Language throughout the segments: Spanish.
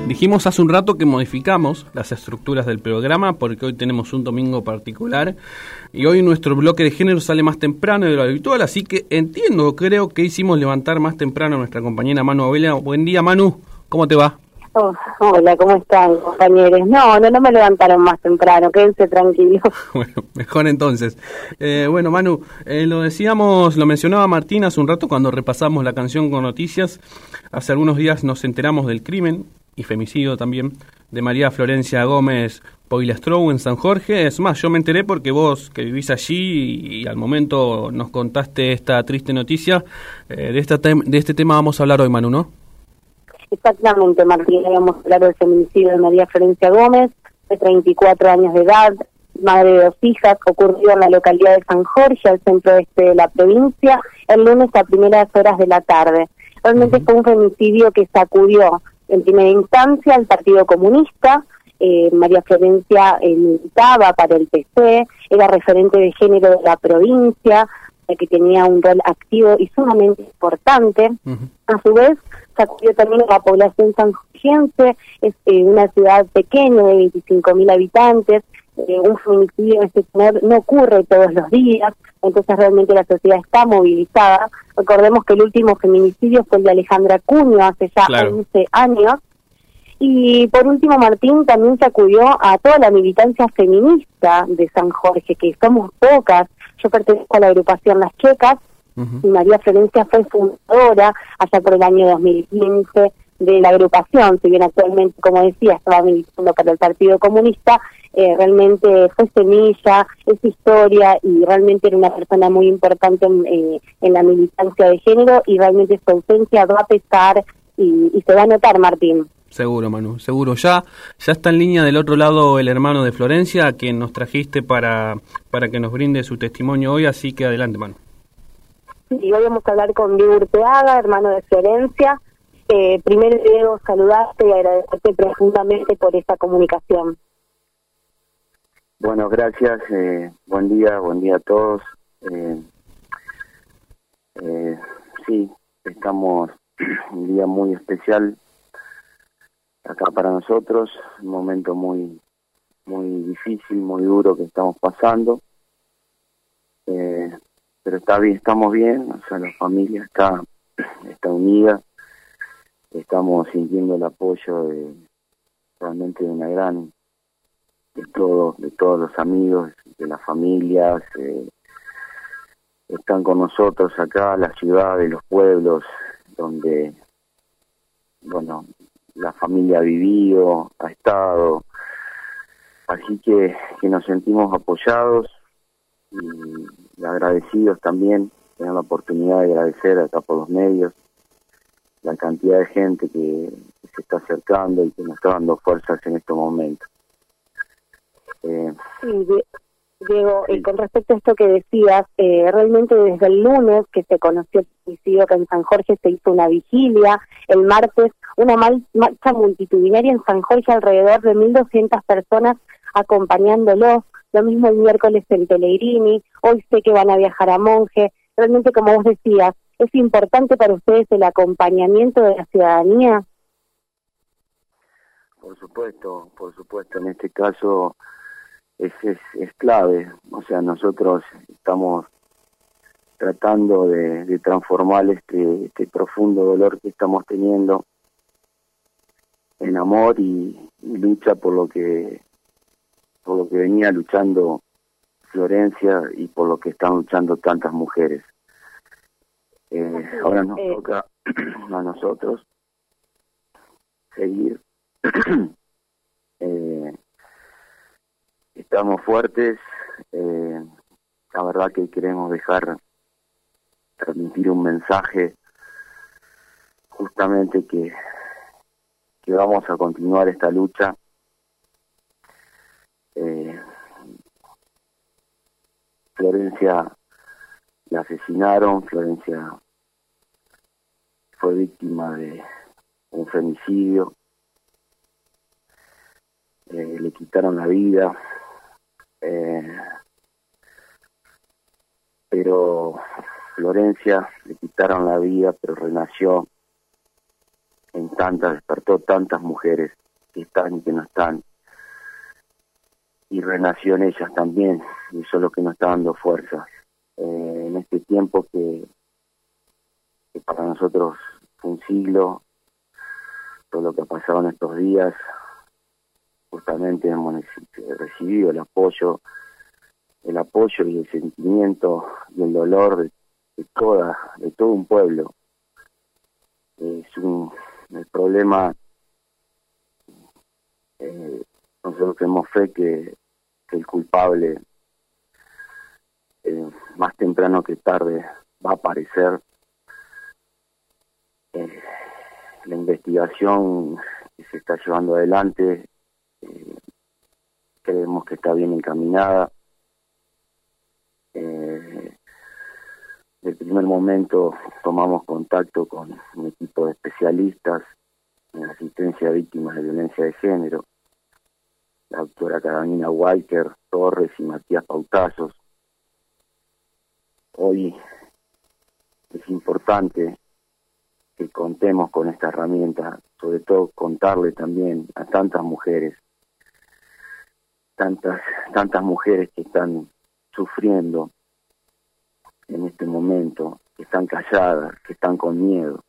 Dijimos hace un rato que modificamos las estructuras del programa porque hoy tenemos un domingo particular y hoy nuestro bloque de género sale más temprano de lo habitual, así que creo que hicimos levantar más temprano a nuestra compañera Manu Abela. Buen día, Manu, ¿cómo te va? Oh, hola, ¿cómo están, compañeros? No me levantaron más temprano, quédense tranquilos. Bueno, mejor entonces. Bueno, Manu, lo mencionaba Martín hace un rato cuando repasamos la canción con noticias. Hace algunos días nos enteramos del crimen y femicidio también de María Florencia Gómez Poilastro en San Jorge. Es más, yo me enteré porque vos que vivís allí y al momento nos contaste esta triste noticia. De este tema vamos a hablar hoy, Manu, ¿no? Exactamente, Martín, habíamos hablado del feminicidio de María Florencia Gómez, de 34 años de edad, madre de 2 hijas, ocurrió en la localidad de San Jorge, al centro-este de la provincia, el lunes a primeras horas de la tarde. Realmente fue un feminicidio que sacudió en primera instancia al Partido Comunista. María Florencia militaba para el PC, era referente de género de la provincia, que tenía un rol activo y sumamente importante. A su vez, sacudió también a la población sanjorgense. Es una ciudad pequeña de 25.000 habitantes. Un feminicidio de este tenor no ocurre todos los días, entonces realmente la sociedad está movilizada. Recordemos que el último feminicidio fue el de Alejandra Cuño hace ya 11 años. Y por último, Martín, también sacudió a toda la militancia feminista de San Jorge, que somos pocas. Yo pertenezco a la agrupación Las Checas, y María Florencia fue fundadora allá por el año 2015 de la agrupación, si bien actualmente, como decía, estaba militando para el Partido Comunista. Realmente fue semilla, es historia, y realmente era una persona muy importante en la militancia de género, y realmente su ausencia va a pesar y se va a notar, Martín. Seguro, Manu, seguro. Ya está en línea del otro lado el hermano de Florencia, a quien nos trajiste para que nos brinde su testimonio hoy, así que adelante, Manu. Sí, hoy vamos a hablar con Diego Urteaga, hermano de Florencia. Primero, Diego, saludarte y agradecerte profundamente por esta comunicación. Bueno, gracias. Buen día a todos. Sí, estamos en un día muy especial acá para nosotros, un momento muy difícil, muy duro que estamos pasando, pero está bien, estamos bien, o sea, la familia está unida, estamos sintiendo el apoyo realmente de una gran, de todos los amigos, de las familias, están con nosotros acá, las ciudades, los pueblos, donde, bueno, la familia ha vivido, ha estado, así que nos sentimos apoyados y agradecidos también, tener la oportunidad de agradecer acá por los medios, la cantidad de gente que se está acercando y que nos está dando fuerzas en estos momentos. Sí, Diego, con respecto a esto que decías, realmente desde el lunes que se conoció el suicidio que en San Jorge se hizo una vigilia, el martes una marcha multitudinaria en San Jorge, alrededor de 1.200 personas acompañándolos, lo mismo el miércoles en Pellegrini, hoy sé que van a viajar a Monje. Realmente, como vos decías, ¿es importante para ustedes el acompañamiento de la ciudadanía? Por supuesto, en este caso es clave, o sea, nosotros estamos tratando de transformar este profundo dolor que estamos teniendo en amor y lucha por lo que venía luchando Florencia y por lo que están luchando tantas mujeres. Ahora nos toca a nosotros seguir. Estamos fuertes, la verdad que queremos transmitir un mensaje justamente que vamos a continuar esta lucha. Florencia la asesinaron, Florencia fue víctima de un femicidio, le quitaron la vida, pero Florencia le quitaron la vida, pero renació despertó tantas mujeres que están y que no están, y renació en ellas también, y eso es lo que nos está dando fuerza en este tiempo que para nosotros fue un siglo. Todo lo que ha pasado en estos días, justamente hemos recibido el apoyo y el sentimiento y el dolor de todo un pueblo. El problema, nosotros tenemos fe que el culpable más temprano que tarde va a aparecer. La investigación que se está llevando adelante creemos que está bien encaminada. Desde el primer momento tomamos contacto con un equipo de especialistas en asistencia a víctimas de violencia de género, la doctora Carolina Walker Torres y Matías Pautazos. Hoy es importante que contemos con esta herramienta, sobre todo contarle también a tantas mujeres que están sufriendo en este momento, que están calladas, que están con miedo.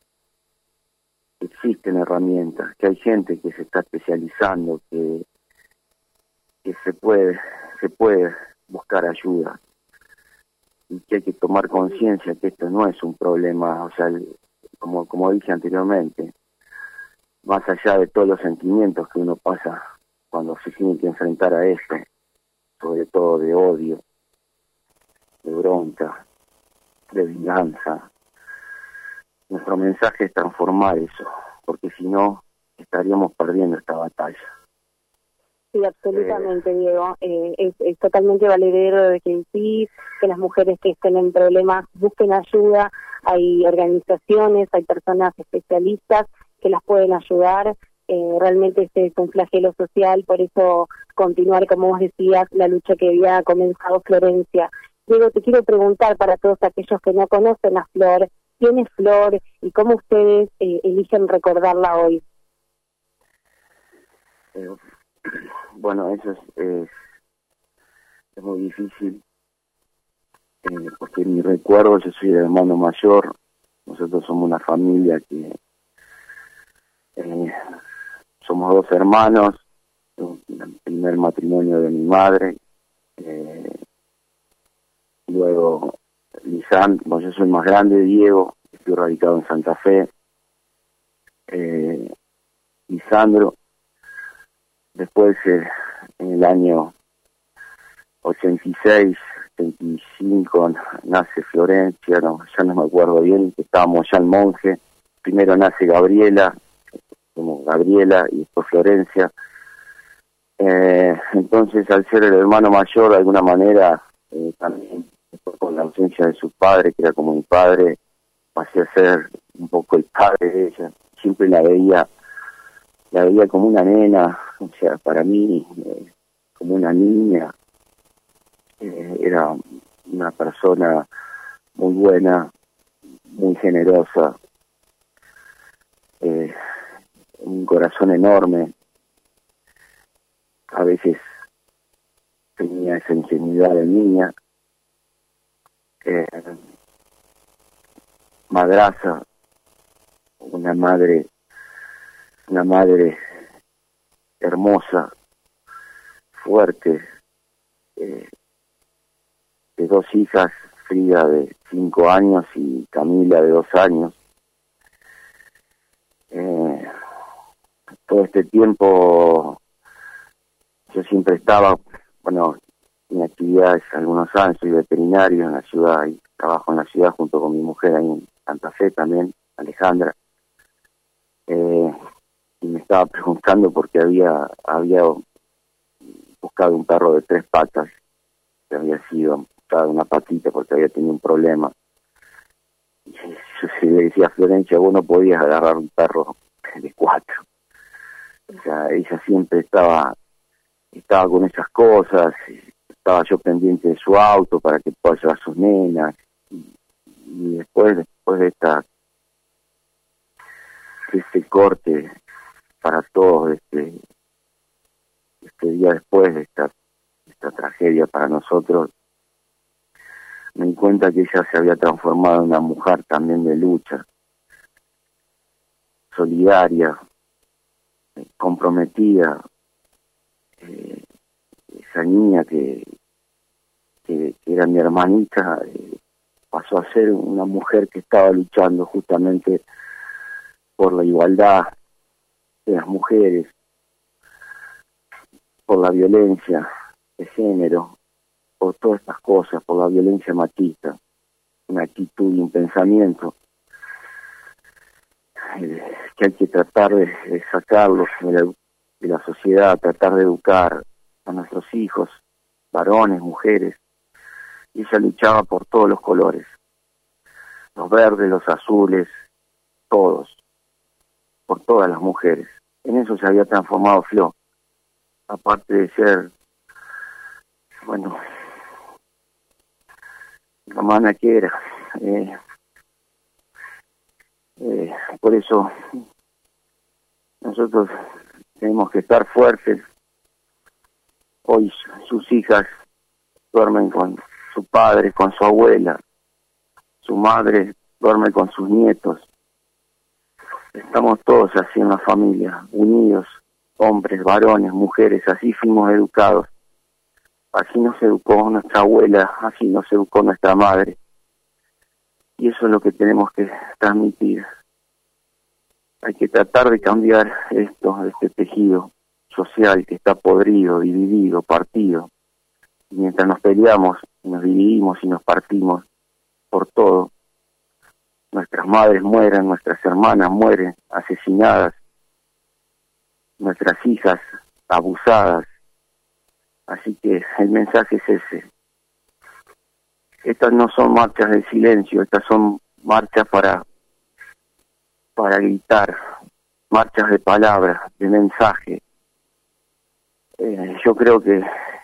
Existen herramientas, que hay gente que se está especializando, que se puede buscar ayuda, y que hay que tomar conciencia que esto no es un problema, o sea, como dije anteriormente, más allá de todos los sentimientos que uno pasa cuando se tiene que enfrentar a esto, sobre todo de odio, de bronca, de venganza, nuestro mensaje es transformar eso, porque si no, estaríamos perdiendo esta batalla. Sí, absolutamente, Diego. Es totalmente valedero de que sí, que las mujeres que estén en problemas busquen ayuda. Hay organizaciones, hay personas especialistas que las pueden ayudar. Realmente este es un flagelo social, por eso continuar, como vos decías, la lucha que había comenzado Florencia. Diego, te quiero preguntar para todos aquellos que no conocen a Flor, ¿quién es Flor y cómo ustedes eligen recordarla hoy? Bueno, eso es muy difícil, porque en mi recuerdo yo soy el hermano mayor. Nosotros somos una familia que somos dos hermanos, el primer matrimonio de mi madre, luego Lisandro, yo soy más grande, Diego, estoy radicado en Santa Fe, Lisandro. Después, en el año 86, 85, nace Florencia, ya no me acuerdo bien, que estábamos ya en Monje. Primero nace Gabriela, y después Florencia. Entonces, al ser el hermano mayor, de alguna manera, también con la ausencia de su padre, que era como mi padre, pasé a ser un poco el padre de ella. Siempre la veía como una nena, o sea, para mí, como una niña. Era una persona muy buena, muy generosa, un corazón enorme. A veces tenía esa ingenuidad de niña. Madraza, una madre hermosa, fuerte, de dos hijas, Frida de 5 años y Camila de 2 años. Todo este tiempo yo siempre estaba, en actividades algunos años, soy veterinario en la ciudad y trabajo en la ciudad junto con mi mujer ahí en Santa Fe también, Alejandra. Y me estaba preguntando porque había buscado un perro de 3 patas que había sido amputada una patita porque había tenido un problema. Y yo le decía a Florencia, vos no podías agarrar un perro de 4. O sea, ella siempre estaba con esas cosas, estaba yo pendiente de su auto para que pueda llevar a sus nenas. Y después de este corte para todos este día después de esta tragedia para nosotros. Me di cuenta que ella se había transformado en una mujer también de lucha, solidaria, comprometida. Esa niña que era mi hermanita, pasó a ser una mujer que estaba luchando justamente por la igualdad de las mujeres, por la violencia de género, por todas estas cosas, por la violencia machista, una actitud y un pensamiento que hay que tratar de sacarlos de la sociedad, tratar de educar a nuestros hijos, varones, mujeres. Y ella luchaba por todos los colores, los verdes, los azules, todos, por todas las mujeres. En eso se había transformado Flo, aparte de ser, bueno, la hermana que era. Por eso nosotros tenemos que estar fuertes. Hoy sus hijas duermen con su padre, con su abuela, su madre duerme con sus nietos. Estamos todos así en la familia, unidos, hombres, varones, mujeres, así fuimos educados. Así nos educó nuestra abuela, así nos educó nuestra madre. Y eso es lo que tenemos que transmitir. Hay que tratar de cambiar este tejido social que está podrido, dividido, partido. Y mientras nos peleamos, nos dividimos y nos partimos por todo, nuestras madres mueren, nuestras hermanas mueren asesinadas, nuestras hijas abusadas. Así que el mensaje es ese. Estas no son marchas de silencio, estas son marchas para gritar, marchas de palabras, de mensaje. Yo creo que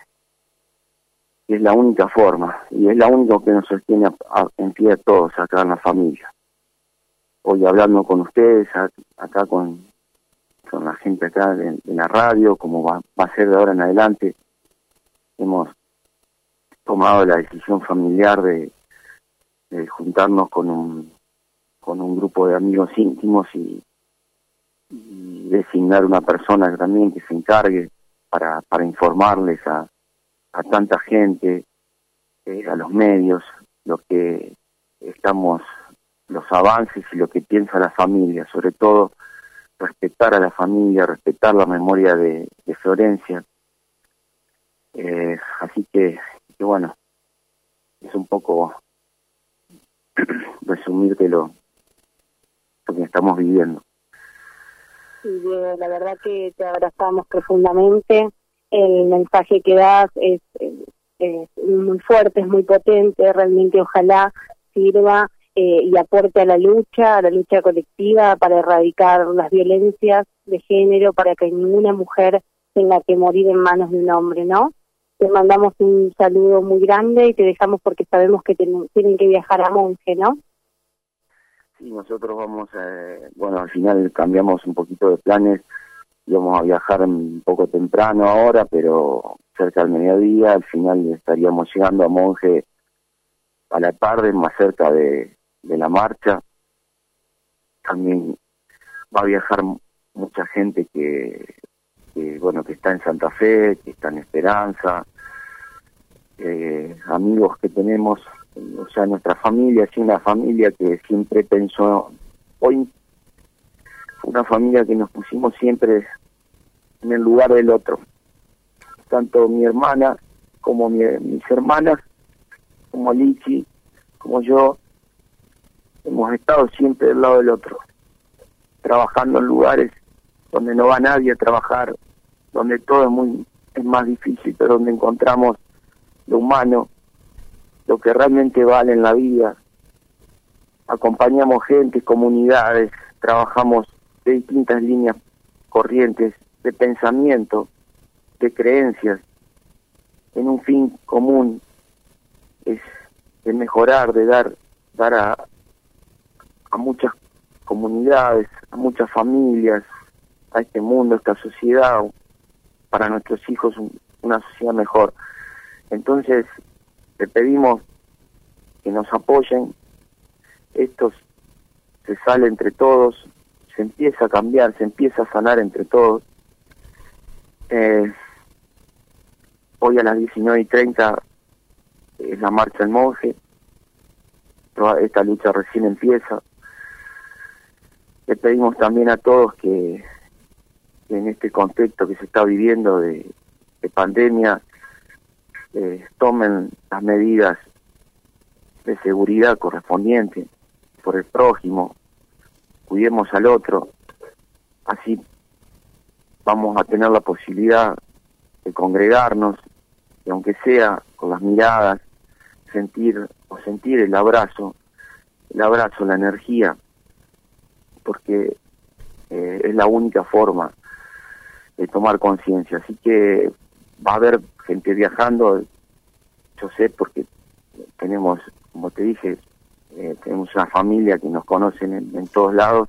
es la única forma y es la única que nos sostiene en pie a todos acá en la familia. Hoy hablando con ustedes, acá con la gente acá de la radio, como va a ser de ahora en adelante, hemos tomado la decisión familiar de juntarnos con un grupo de amigos íntimos y designar una persona también que se encargue para informarles a tanta gente, a los medios, los avances y lo que piensa la familia, sobre todo respetar a la familia, respetar la memoria de Florencia. Así que bueno, es un poco resumirte lo que estamos viviendo. Sí, Diego, la verdad que te abrazamos profundamente. El mensaje que das es muy fuerte, es muy potente. Realmente ojalá sirva y aporte a la lucha colectiva para erradicar las violencias de género, para que ninguna mujer tenga que morir en manos de un hombre, ¿no? Te mandamos un saludo muy grande y te dejamos porque sabemos que tienen que viajar a Monje, ¿no? Sí, nosotros vamos, al final cambiamos un poquito de planes, íbamos a viajar un poco temprano ahora, pero cerca del mediodía, al final estaríamos llegando a Monje a la tarde, más cerca de la marcha. También va a viajar mucha gente que está en Santa Fe, que está en Esperanza, amigos que tenemos, o sea, nuestra familia, sí, una familia que siempre pensó, hoy fue una familia que nos pusimos siempre en el lugar del otro, tanto mi hermana como mis hermanas, como Lichi, como yo, hemos estado siempre del lado del otro, trabajando en lugares donde no va nadie a trabajar, donde todo es más difícil, pero donde encontramos lo humano, lo que realmente vale en la vida. Acompañamos gente, comunidades, trabajamos de distintas líneas corrientes de pensamiento, de creencias, en un fin común, es de mejorar, de dar a muchas comunidades, a muchas familias, a este mundo, a esta sociedad, para nuestros hijos una sociedad mejor. Entonces, le pedimos que nos apoyen. Esto se sale entre todos, se empieza a cambiar, se empieza a sanar entre todos. Hoy a las 19:30 es la marcha del monje. Toda esta lucha recién empieza. Le pedimos también a todos que en este contexto que se está viviendo de pandemia, tomen las medidas de seguridad correspondientes por el prójimo, cuidemos al otro, así vamos a tener la posibilidad de congregarnos y aunque sea con las miradas, sentir el abrazo, la energía, porque es la única forma de tomar conciencia. Así que va a haber gente viajando, yo sé, porque tenemos, como te dije, tenemos una familia que nos conocen en todos lados,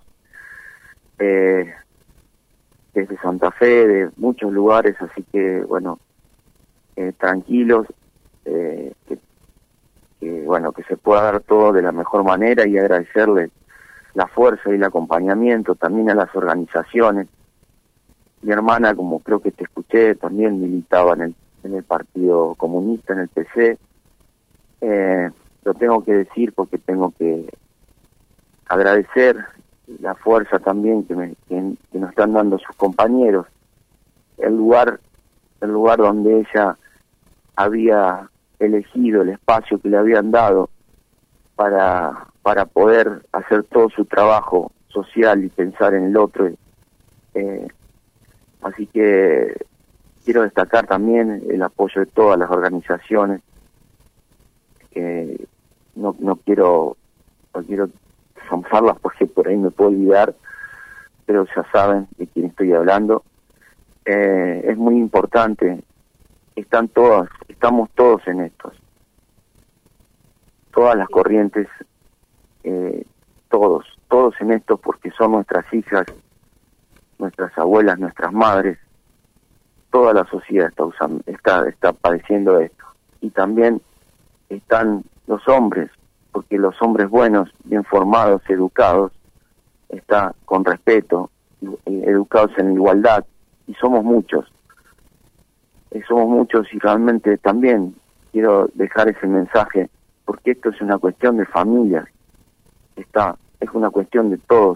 desde Santa Fe, de muchos lugares, así que bueno, tranquilos, que se pueda dar todo de la mejor manera y agradecerles la fuerza y el acompañamiento también a las organizaciones. Mi hermana, como creo que te escuché, también militaba en el Partido Comunista, en el PC. Lo tengo que decir porque tengo que agradecer la fuerza también que nos están dando sus compañeros. El lugar donde ella había elegido, el espacio que le habían dado para poder hacer todo su trabajo social y pensar en el otro. Así que quiero destacar también el apoyo de todas las organizaciones. No quiero zanfarlas porque por ahí me puedo olvidar, pero ya saben de quién estoy hablando. Es muy importante, estamos todos en estos, todas las corrientes, todos en esto, porque son nuestras hijas, nuestras abuelas, nuestras madres. Toda la sociedad está padeciendo esto, y también están los hombres, porque los hombres buenos, bien formados, educados, está con respeto, educados en igualdad, y somos muchos y realmente también quiero dejar ese mensaje, porque esto es una cuestión de familia, es una cuestión de todos.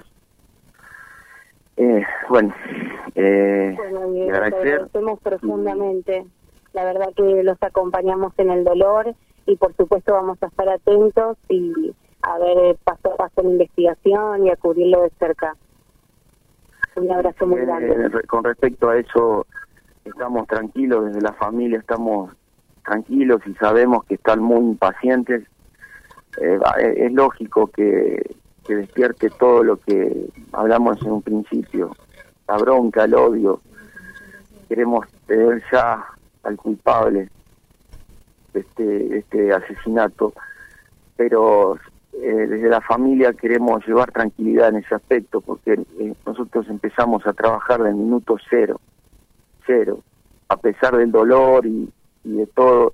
Bueno, Diego, agradecer. te agradecemos profundamente. La verdad que los acompañamos en el dolor y por supuesto vamos a estar atentos y a ver paso a paso la investigación y a cubrirlo de cerca. Un abrazo muy grande. Con respecto a eso, estamos tranquilos, desde la familia estamos tranquilos y sabemos que están muy impacientes. Es lógico que despierte todo lo que hablamos en un principio, la bronca, el odio. Queremos tener ya al culpable de este asesinato, pero desde la familia queremos llevar tranquilidad en ese aspecto, porque nosotros empezamos a trabajar del minuto cero, a pesar del dolor y de todo.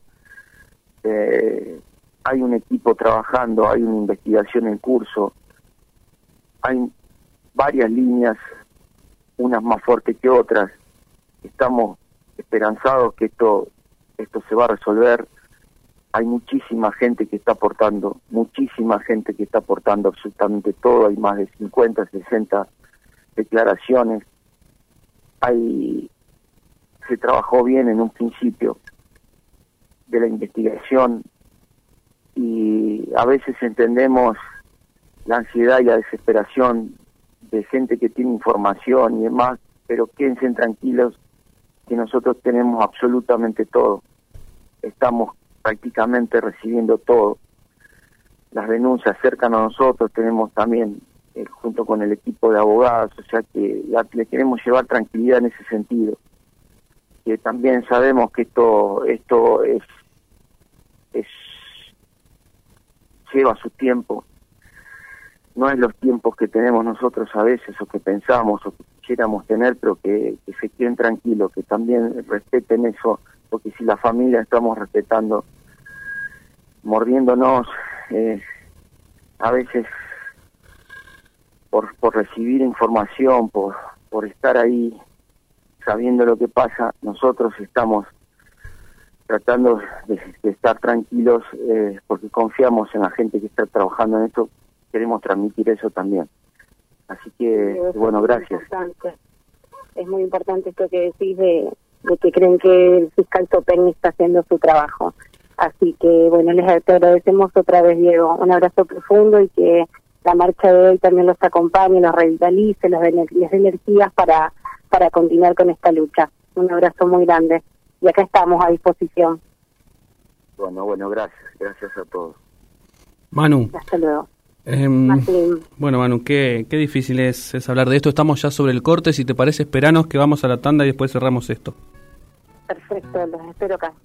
Hay un equipo trabajando, hay una investigación en curso, hay varias líneas, unas más fuertes que otras. Estamos esperanzados que esto se va a resolver. Hay muchísima gente que está aportando absolutamente todo. Hay más de 50, 60 declaraciones. Se trabajó bien en un principio de la investigación y a veces entendemos la ansiedad y la desesperación de gente que tiene información y demás, pero quédense tranquilos que nosotros tenemos absolutamente todo. Estamos prácticamente recibiendo todo. Las denuncias cercan a nosotros, tenemos también, junto con el equipo de abogados, o sea que le queremos llevar tranquilidad en ese sentido. Que también sabemos que esto lleva su tiempo. No es los tiempos que tenemos nosotros a veces o que pensamos quisiéramos tener, pero que se queden tranquilos, que también respeten eso, porque si la familia estamos respetando, mordiéndonos, a veces por recibir información, por estar ahí sabiendo lo que pasa, nosotros estamos tratando de estar tranquilos, porque confiamos en la gente que está trabajando en esto, queremos transmitir eso también. Así que, bueno, gracias. Es muy importante esto que decís de que creen que el fiscal Topegni está haciendo su trabajo. Así que, bueno, te agradecemos otra vez, Diego. Un abrazo profundo y que la marcha de hoy también los acompañe, los revitalice, les dé energías para continuar con esta lucha. Un abrazo muy grande. Y acá estamos a disposición. Bueno, gracias a todos. Manu. Hasta luego. Bueno, Manu, qué difícil es hablar de esto. Estamos ya sobre el corte. Si te parece, esperanos que vamos a la tanda y después cerramos esto. Perfecto, los espero acá.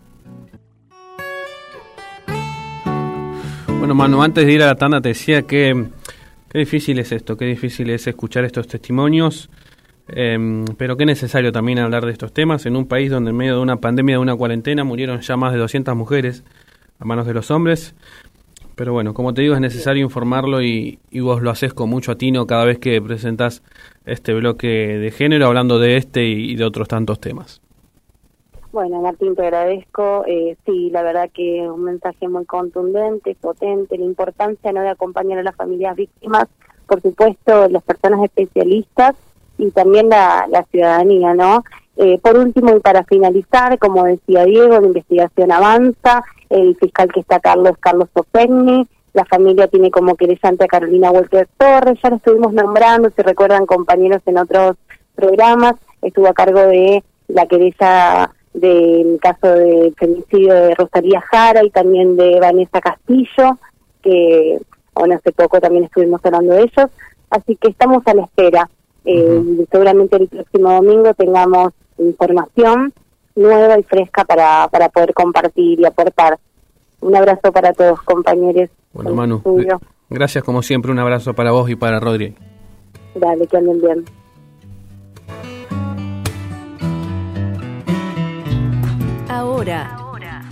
Bueno, Manu, antes de ir a la tanda te decía que qué difícil es esto, qué difícil es escuchar estos testimonios, pero qué necesario también hablar de estos temas en un país donde en medio de una pandemia, de una cuarentena, murieron ya más de 200 mujeres a manos de los hombres. Pero bueno, como te digo, es necesario informarlo y vos lo haces con mucho atino cada vez que presentás este bloque de género, hablando de este y de otros tantos temas. Bueno, Martín, te agradezco. Sí, la verdad que es un mensaje muy contundente, potente, la importancia no de acompañar a las familias víctimas, por supuesto, las personas especialistas y también la ciudadanía, ¿no? Por último, y para finalizar, como decía Diego, la investigación avanza, el fiscal que está Carlos Topegni, la familia tiene como querellante a Carolina Walker Torres, ya lo estuvimos nombrando, si recuerdan compañeros en otros programas, estuvo a cargo de la querella del caso de femicidio de Rosalía Jara y también de Vanessa Castillo, que hace poco también estuvimos hablando de ellos, así que estamos a la espera. Seguramente el próximo domingo tengamos información nueva y fresca para poder compartir y aportar. Un abrazo para todos, compañeros. Bueno, Manu, gracias como siempre, un abrazo para vos y para Rodri. Dale, que anden bien. Ahora,